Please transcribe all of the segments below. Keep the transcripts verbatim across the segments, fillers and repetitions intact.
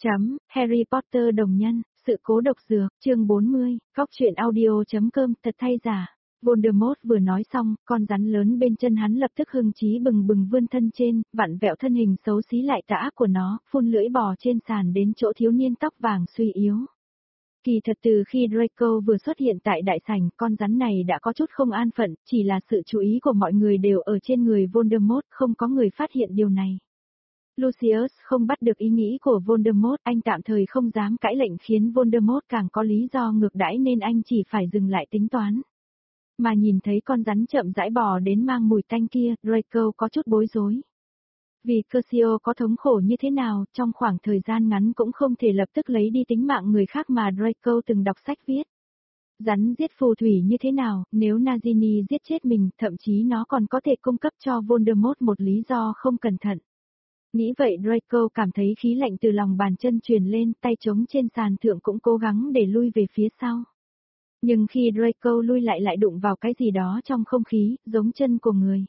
Chấm, Harry Potter đồng nhân, sự cố độc dược, chương bốn mươi, góc truyện audio.com, thật thay giả. Voldemort vừa nói xong, con rắn lớn bên chân hắn lập tức hưng chí bừng bừng vươn thân trên, vặn vẹo thân hình xấu xí lại tà ác của nó, phun lưỡi bò trên sàn đến chỗ thiếu niên tóc vàng suy yếu. Kỳ thật từ khi Draco vừa xuất hiện tại đại sảnh, con rắn này đã có chút không an phận, chỉ là sự chú ý của mọi người đều ở trên người Voldemort, không có người phát hiện điều này. Lucius không bắt được ý nghĩ của Voldemort, anh tạm thời không dám cãi lệnh khiến Voldemort càng có lý do ngược đãi nên anh chỉ phải dừng lại tính toán. Mà nhìn thấy con rắn chậm rãi bò đến mang mùi tanh kia, Draco có chút bối rối. Vì Curcio có thống khổ như thế nào, trong khoảng thời gian ngắn cũng không thể lập tức lấy đi tính mạng người khác mà Draco từng đọc sách viết. Rắn giết phù thủy như thế nào, nếu Nagini giết chết mình, thậm chí nó còn có thể cung cấp cho Voldemort một lý do không cẩn thận. Nghĩ vậy Draco cảm thấy khí lạnh từ lòng bàn chân truyền lên, tay trống trên sàn thượng cũng cố gắng để lui về phía sau. Nhưng khi Draco lui lại lại đụng vào cái gì đó trong không khí, giống chân của người.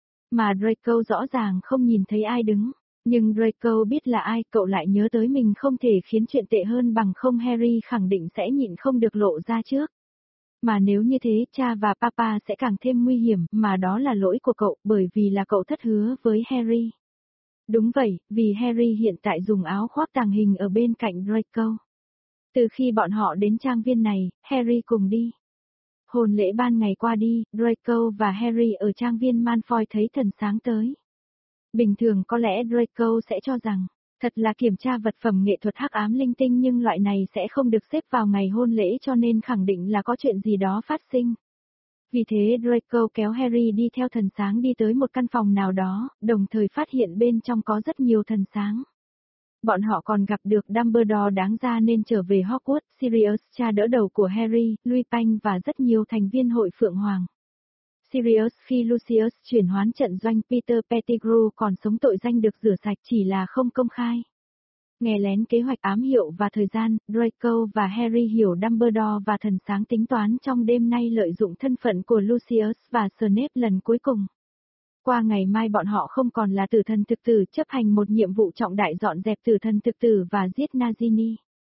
Mà Draco rõ ràng không nhìn thấy ai đứng, nhưng Draco biết là ai, cậu lại nhớ tới mình không thể khiến chuyện tệ hơn bằng không Harry khẳng định sẽ nhịn không được lộ ra trước. Mà nếu như thế, cha và papa sẽ càng thêm nguy hiểm, mà đó là lỗi của cậu, bởi vì là cậu thất hứa với Harry. Đúng vậy, vì Harry hiện tại dùng áo khoác tàng hình ở bên cạnh Draco. Từ khi bọn họ đến trang viên này, Harry cùng đi. Hôn lễ ban ngày qua đi, Draco và Harry ở trang viên Malfoy thấy thần sáng tới. Bình thường có lẽ Draco sẽ cho rằng, thật là kiểm tra vật phẩm nghệ thuật hắc ám linh tinh nhưng loại này sẽ không được xếp vào ngày hôn lễ cho nên khẳng định là có chuyện gì đó phát sinh. Vì thế Draco kéo Harry đi theo thần sáng đi tới một căn phòng nào đó, đồng thời phát hiện bên trong có rất nhiều thần sáng. Bọn họ còn gặp được Dumbledore đáng ra nên trở về Hogwarts, Sirius, cha đỡ đầu của Harry, Lupin và rất nhiều thành viên hội Phượng Hoàng. Sirius khi Lucius chuyển hoán trận doanh Peter Pettigrew còn sống tội danh được rửa sạch chỉ là không công khai. Nghe lén kế hoạch ám hiệu và thời gian, Draco và Harry hiểu Dumbledore và thần sáng tính toán trong đêm nay lợi dụng thân phận của Lucius và Snape lần cuối cùng. Qua ngày mai bọn họ không còn là tử thần thực tử chấp hành một nhiệm vụ trọng đại dọn dẹp tử thần thực tử và giết Nagini.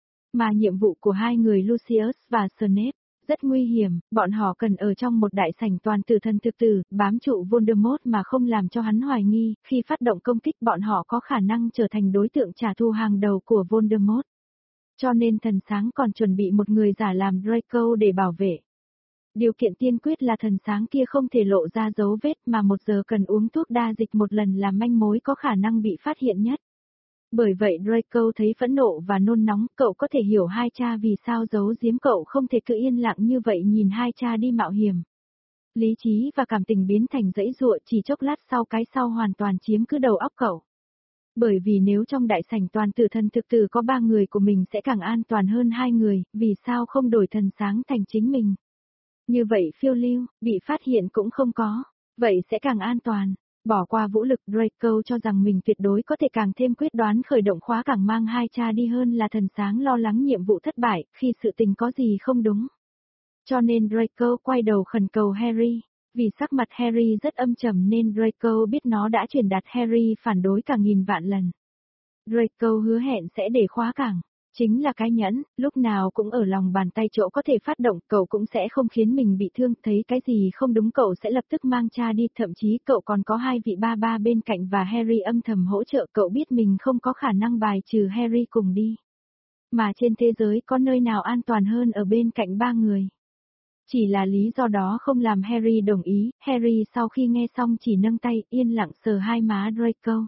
Mà nhiệm vụ của hai người Lucius và Snape rất nguy hiểm, bọn họ cần ở trong một đại sảnh toàn tử thần thực tử, bám trụ Voldemort mà không làm cho hắn hoài nghi, khi phát động công kích bọn họ có khả năng trở thành đối tượng trả thù hàng đầu của Voldemort. Cho nên thần sáng còn chuẩn bị một người giả làm Draco để bảo vệ. Điều kiện tiên quyết là thần sáng kia không thể lộ ra dấu vết mà một giờ cần uống thuốc đa dịch một lần là manh mối có khả năng bị phát hiện nhất. Bởi vậy Draco thấy phẫn nộ và nôn nóng, cậu có thể hiểu hai cha vì sao giấu giếm cậu không thể cứ yên lặng như vậy nhìn hai cha đi mạo hiểm. Lý trí và cảm tình biến thành dãy dụa chỉ chốc lát sau cái sau hoàn toàn chiếm cứ đầu óc cậu. Bởi vì nếu trong đại sảnh toàn tử thần thực tử có ba người của mình sẽ càng an toàn hơn hai người, vì sao không đổi thần sáng thành chính mình. Như vậy phiêu lưu, bị phát hiện cũng không có, vậy sẽ càng an toàn. Bỏ qua vũ lực Draco cho rằng mình tuyệt đối có thể càng thêm quyết đoán khởi động khóa càng mang hai cha đi hơn là thần sáng lo lắng nhiệm vụ thất bại khi sự tình có gì không đúng. Cho nên Draco quay đầu khẩn cầu Harry, vì sắc mặt Harry rất âm trầm nên Draco biết nó đã truyền đạt Harry phản đối cả nghìn vạn lần. Draco hứa hẹn sẽ để khóa cảng. Chính là cái nhẫn, lúc nào cũng ở lòng bàn tay chỗ có thể phát động, cậu cũng sẽ không khiến mình bị thương, thấy cái gì không đúng cậu sẽ lập tức mang cha đi, thậm chí cậu còn có hai vị ba ba bên cạnh và Harry âm thầm hỗ trợ, cậu biết mình không có khả năng bài trừ Harry cùng đi. Mà trên thế giới có nơi nào an toàn hơn ở bên cạnh ba người. Chỉ là lý do đó không làm Harry đồng ý, Harry sau khi nghe xong chỉ nâng tay, yên lặng sờ hai má Draco.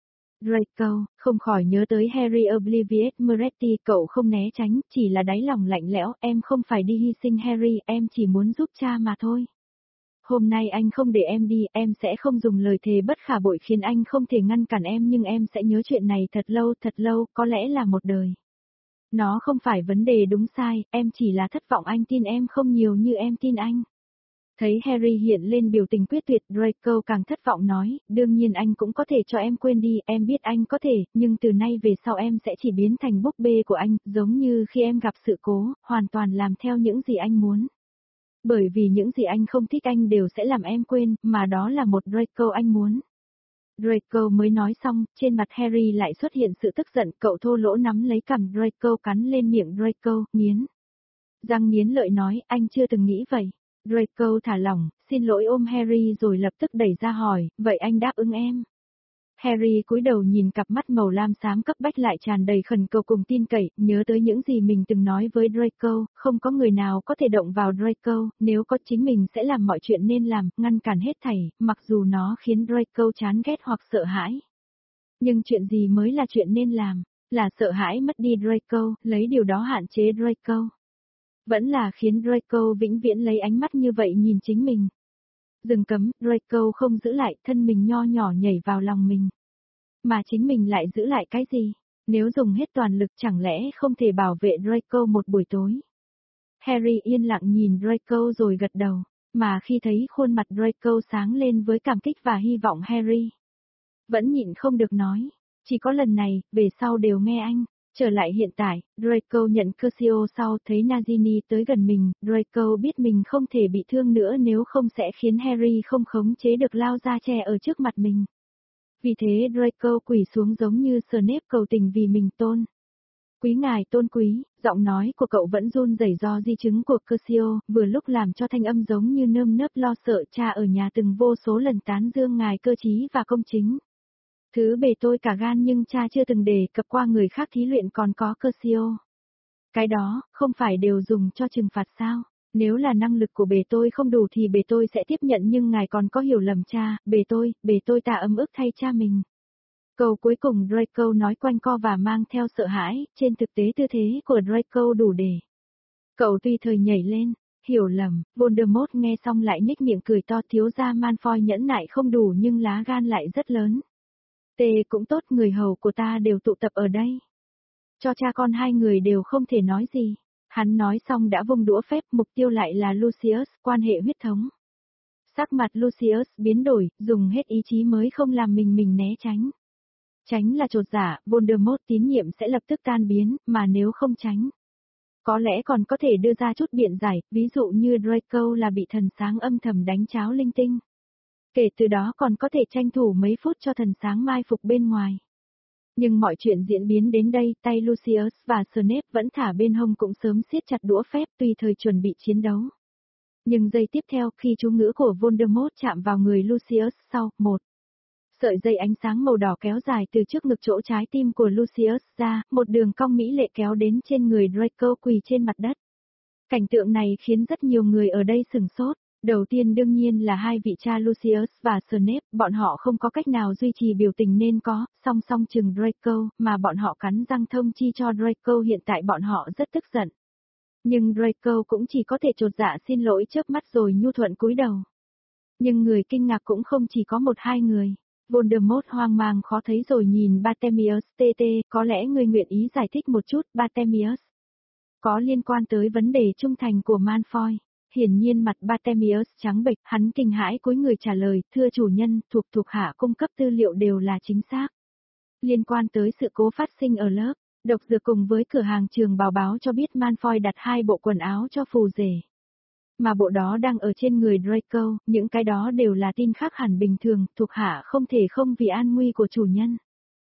Draco, không khỏi nhớ tới Harry Oblivious Moretti, cậu không né tránh, chỉ là đáy lòng lạnh lẽo, em không phải đi hy sinh Harry, em chỉ muốn giúp cha mà thôi. Hôm nay anh không để em đi, em sẽ không dùng lời thề bất khả bội khiến anh không thể ngăn cản em nhưng em sẽ nhớ chuyện này thật lâu, thật lâu, có lẽ là một đời. Nó không phải vấn đề đúng sai, em chỉ là thất vọng anh tin em không nhiều như em tin anh. Thấy Harry hiện lên biểu tình quyết tuyệt, Draco càng thất vọng nói, đương nhiên anh cũng có thể cho em quên đi, em biết anh có thể, nhưng từ nay về sau em sẽ chỉ biến thành búp bê của anh, giống như khi em gặp sự cố, hoàn toàn làm theo những gì anh muốn. Bởi vì những gì anh không thích anh đều sẽ làm em quên, mà đó là một Draco anh muốn. Draco mới nói xong, trên mặt Harry lại xuất hiện sự tức giận, cậu thô lỗ nắm lấy cằm Draco cắn lên miệng Draco, nghiến. Răng nghiến lợi nói, anh chưa từng nghĩ vậy. Draco thả lỏng, xin lỗi ôm Harry rồi lập tức đẩy ra hỏi, vậy anh đáp ứng em. Harry cúi đầu nhìn cặp mắt màu lam xám cấp bách lại tràn đầy khẩn cầu cùng tin cậy, nhớ tới những gì mình từng nói với Draco, không có người nào có thể động vào Draco, nếu có chính mình sẽ làm mọi chuyện nên làm, ngăn cản hết thảy, mặc dù nó khiến Draco chán ghét hoặc sợ hãi. Nhưng chuyện gì mới là chuyện nên làm, là sợ hãi mất đi Draco, lấy điều đó hạn chế Draco. Vẫn là khiến Draco vĩnh viễn lấy ánh mắt như vậy nhìn chính mình. Rừng cấm, Draco không giữ lại, thân mình nho nhỏ nhảy vào lòng mình. Mà chính mình lại giữ lại cái gì? Nếu dùng hết toàn lực chẳng lẽ không thể bảo vệ Draco một buổi tối? Harry yên lặng nhìn Draco rồi gật đầu, mà khi thấy khuôn mặt Draco sáng lên với cảm kích và hy vọng Harry vẫn nhịn không được nói, chỉ có lần này, về sau đều nghe anh. Trở lại hiện tại, Draco nhận Crucio sau thấy Nagini tới gần mình, Draco biết mình không thể bị thương nữa nếu không sẽ khiến Harry không khống chế được lao ra che ở trước mặt mình. Vì thế Draco quỳ xuống giống như Snape cầu tình vì mình tôn. Quý ngài tôn quý, giọng nói của cậu vẫn run rẩy do di chứng của Crucio, vừa lúc làm cho thanh âm giống như nơm nớp lo sợ cha ở nhà từng vô số lần tán dương ngài cơ trí và công chính. Thứ bề tôi cả gan nhưng cha chưa từng đề cập qua người khác thí luyện còn có Crucio. Cái đó, không phải đều dùng cho trừng phạt sao? Nếu là năng lực của bề tôi không đủ thì bề tôi sẽ tiếp nhận nhưng ngài còn có hiểu lầm cha, bề tôi, bề tôi tạ ấm ức thay cha mình. Câu cuối cùng Draco nói quanh co và mang theo sợ hãi, trên thực tế tư thế của Draco đủ để. Cậu tuy thời nhảy lên, hiểu lầm, Voldemort nghe xong lại nhếch miệng cười to thiếu gia Malfoy nhẫn nại không đủ nhưng lá gan lại rất lớn. Tê cũng tốt người hầu của ta đều tụ tập ở đây. Cho cha con hai người đều không thể nói gì. Hắn nói xong đã vung đũa phép mục tiêu lại là Lucius, quan hệ huyết thống. Sắc mặt Lucius biến đổi, dùng hết ý chí mới không làm mình mình né tránh. Tránh là trột dạ, Voldemort tín nhiệm sẽ lập tức tan biến, mà nếu không tránh. Có lẽ còn có thể đưa ra chút biện giải, ví dụ như Draco là bị thần sáng âm thầm đánh cháo linh tinh. Kể từ đó còn có thể tranh thủ mấy phút cho thần sáng mai phục bên ngoài. Nhưng mọi chuyện diễn biến đến đây, tay Lucius và Snape vẫn thả bên hông cũng sớm siết chặt đũa phép tùy thời chuẩn bị chiến đấu. Nhưng giây tiếp theo khi chú ngữ của Voldemort chạm vào người Lucius sau, một sợi dây ánh sáng màu đỏ kéo dài từ trước ngực chỗ trái tim của Lucius ra, một đường cong mỹ lệ kéo đến trên người Draco quỳ trên mặt đất. Cảnh tượng này khiến rất nhiều người ở đây sửng sốt. Đầu tiên đương nhiên là hai vị cha Lucius và Snape, bọn họ không có cách nào duy trì biểu tình nên có, song song chừng Draco, mà bọn họ cắn răng thông chi cho Draco hiện tại bọn họ rất tức giận. Nhưng Draco cũng chỉ có thể trột dạ xin lỗi chớp mắt rồi nhu thuận cúi đầu. Nhưng người kinh ngạc cũng không chỉ có một hai người. Voldemort hoang mang khó thấy rồi nhìn Bartemius tê tê, có lẽ ngươi nguyện ý giải thích một chút, Bartemius. Có liên quan tới vấn đề trung thành của Malfoy. Hiển nhiên mặt Bartemius trắng bệch, hắn kinh hãi cúi người trả lời, thưa chủ nhân, thuộc thuộc hạ cung cấp tư liệu đều là chính xác. Liên quan tới sự cố phát sinh ở lớp, độc dược cùng với cửa hàng trường bào báo cho biết Malfoy đặt hai bộ quần áo cho phù rể. Mà bộ đó đang ở trên người Draco, những cái đó đều là tin khác hẳn bình thường, thuộc hạ không thể không vì an nguy của chủ nhân.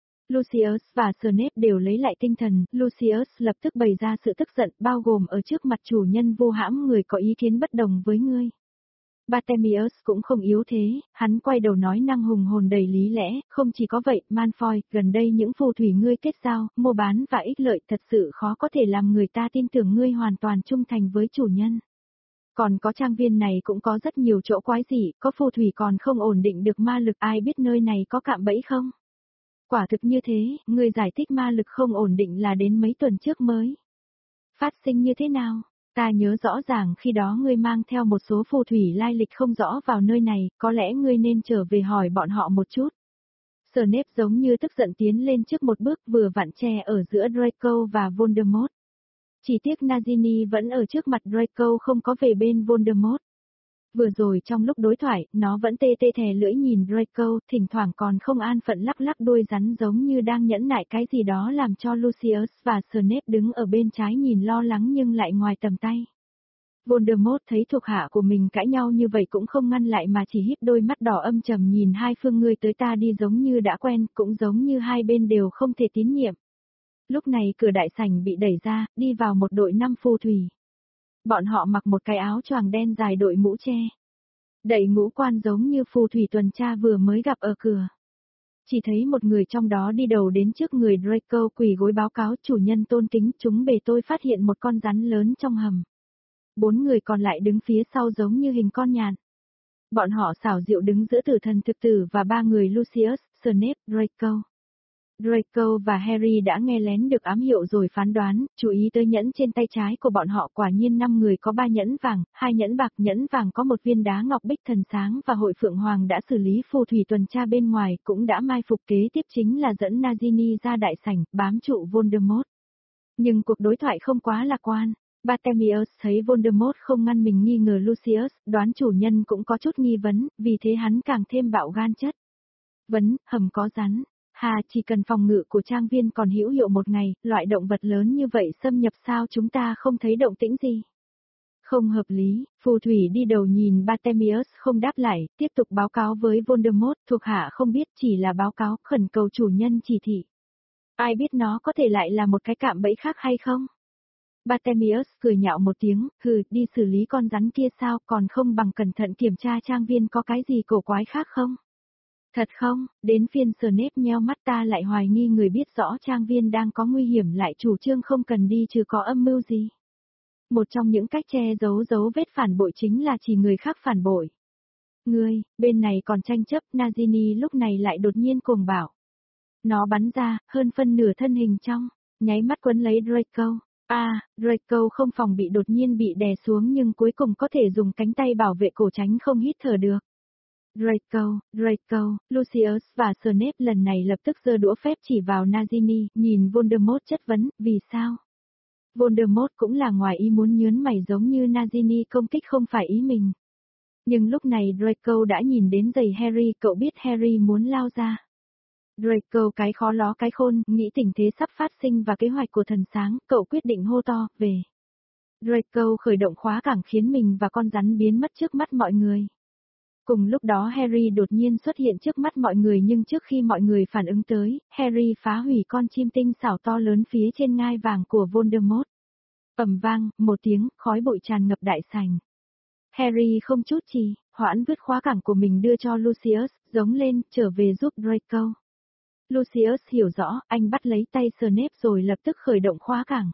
Lucius và Snape đều lấy lại tinh thần, Lucius lập tức bày ra sự tức giận bao gồm ở trước mặt chủ nhân vô hãm người có ý kiến bất đồng với ngươi. Bartemius cũng không yếu thế, hắn quay đầu nói năng hùng hồn đầy lý lẽ, không chỉ có vậy, Malfoy, gần đây những phù thủy ngươi kết giao, mua bán và ích lợi thật sự khó có thể làm người ta tin tưởng ngươi hoàn toàn trung thành với chủ nhân. Còn có trang viên này cũng có rất nhiều chỗ quái dị, có phù thủy còn không ổn định được ma lực ai biết nơi này có cạm bẫy không? Quả thực như thế, người giải thích ma lực không ổn định là đến mấy tuần trước mới. Phát sinh như thế nào? Ta nhớ rõ ràng khi đó ngươi mang theo một số phù thủy lai lịch không rõ vào nơi này, có lẽ ngươi nên trở về hỏi bọn họ một chút. Snape giống như tức giận tiến lên trước một bước vừa vặn che ở giữa Draco và Voldemort. Chỉ tiếc Nagini vẫn ở trước mặt Draco không có về bên Voldemort. Vừa rồi trong lúc đối thoại, nó vẫn tê tê thè lưỡi nhìn Draco, thỉnh thoảng còn không an phận lắc lắc đuôi rắn giống như đang nhẫn nại cái gì đó làm cho Lucius và Snape đứng ở bên trái nhìn lo lắng nhưng lại ngoài tầm tay. Voldemort thấy thuộc hạ của mình cãi nhau như vậy cũng không ngăn lại mà chỉ híp đôi mắt đỏ âm trầm nhìn hai phương ngươi tới ta đi giống như đã quen, cũng giống như hai bên đều không thể tín nhiệm. Lúc này cửa đại sảnh bị đẩy ra, đi vào một đội năm phù thủy. Bọn họ mặc một cái áo choàng đen dài đội mũ che. Đậy ngũ quan giống như phù thủy tuần tra vừa mới gặp ở cửa. Chỉ thấy một người trong đó đi đầu đến trước người Draco quỳ gối báo cáo chủ nhân tôn kính chúng bề tôi phát hiện một con rắn lớn trong hầm. Bốn người còn lại đứng phía sau giống như hình con nhạn. Bọn họ xảo diệu đứng giữa tử thần thực tử và ba người Lucius, Snape, Draco. Draco và Harry đã nghe lén được ám hiệu rồi phán đoán, chú ý tới nhẫn trên tay trái của bọn họ quả nhiên năm người có ba nhẫn vàng, hai nhẫn bạc, nhẫn vàng có một viên đá ngọc bích thần sáng và hội Phượng Hoàng đã xử lý phù thủy tuần tra bên ngoài cũng đã mai phục kế tiếp chính là dẫn Nagini ra đại sảnh, bám trụ Voldemort. Nhưng cuộc đối thoại không quá lạc quan. Bartemius thấy Voldemort không ngăn mình nghi ngờ Lucius, đoán chủ nhân cũng có chút nghi vấn, vì thế hắn càng thêm bạo gan chất. Vấn, hầm có rắn. Hà, chỉ cần phòng ngự của trang viên còn hữu hiệu một ngày, loại động vật lớn như vậy xâm nhập sao chúng ta không thấy động tĩnh gì? Không hợp lý, phù thủy đi đầu nhìn Bartemius không đáp lại, tiếp tục báo cáo với Voldemort, thuộc hạ không biết chỉ là báo cáo, khẩn cầu chủ nhân chỉ thị. Ai biết nó có thể lại là một cái cạm bẫy khác hay không? Bartemius cười nhạo một tiếng, hừ, đi xử lý con rắn kia sao, còn không bằng cẩn thận kiểm tra trang viên có cái gì cổ quái khác không? Thật không, đến phiên Snape nheo mắt ta lại hoài nghi người biết rõ trang viên đang có nguy hiểm lại chủ trương không cần đi chứ có âm mưu gì. Một trong những cách che giấu dấu vết phản bội chính là chỉ người khác phản bội. Ngươi, bên này còn tranh chấp, Nagini lúc này lại đột nhiên cuồng bảo. Nó bắn ra, hơn phân nửa thân hình trong, nháy mắt quấn lấy Draco. À, Draco không phòng bị đột nhiên bị đè xuống nhưng cuối cùng có thể dùng cánh tay bảo vệ cổ tránh không hít thở được. Draco, Draco, Lucius và Snape lần này lập tức giơ đũa phép chỉ vào Nagini, nhìn Voldemort chất vấn, vì sao? Voldemort cũng là ngoài ý muốn nhớn mày giống như Nagini công kích không phải ý mình. Nhưng lúc này Draco đã nhìn đến giày Harry, cậu biết Harry muốn lao ra. Draco cái khó ló cái khôn, nghĩ tình thế sắp phát sinh và kế hoạch của thần sáng, cậu quyết định hô to, về. Draco khởi động khóa cảng khiến mình và con rắn biến mất trước mắt mọi người. Cùng lúc đó Harry đột nhiên xuất hiện trước mắt mọi người nhưng trước khi mọi người phản ứng tới, Harry phá hủy con chim tinh xảo to lớn phía trên ngai vàng của Voldemort. Ầm vang, một tiếng, khói bụi tràn ngập đại sảnh. Harry không chút trì, hoãn vứt khóa cảng của mình đưa cho Lucius, giống lên, trở về giúp Draco. Lucius hiểu rõ, anh bắt lấy tay Snape rồi lập tức khởi động khóa cảng.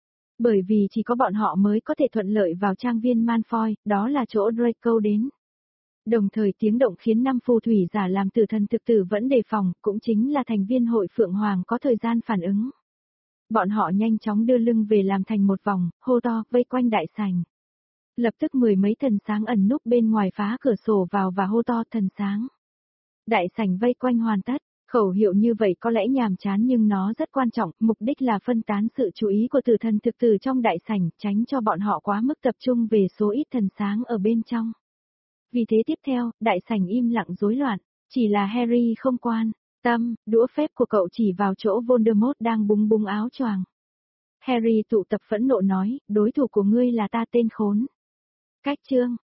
Bởi vì chỉ có bọn họ mới có thể thuận lợi vào trang viên Malfoy, đó là chỗ Draco đến. Đồng thời tiếng động khiến năm phù thủy giả làm tử thần thực tử vẫn đề phòng, cũng chính là thành viên hội Phượng Hoàng có thời gian phản ứng. Bọn họ nhanh chóng đưa lưng về làm thành một vòng, hô to, vây quanh đại sảnh. Lập tức mười mấy thần sáng ẩn núp bên ngoài phá cửa sổ vào và hô to thần sáng. Đại sảnh vây quanh hoàn tất, khẩu hiệu như vậy có lẽ nhàm chán nhưng nó rất quan trọng, mục đích là phân tán sự chú ý của tử thần thực tử trong đại sảnh, tránh cho bọn họ quá mức tập trung về số ít thần sáng ở bên trong. Vì thế tiếp theo, đại sảnh im lặng rối loạn, chỉ là Harry không quan tâm, đũa phép của cậu chỉ vào chỗ Voldemort đang búng búng áo choàng. Harry tụ tập phẫn nộ nói, đối thủ của ngươi là ta tên khốn. Cách chương,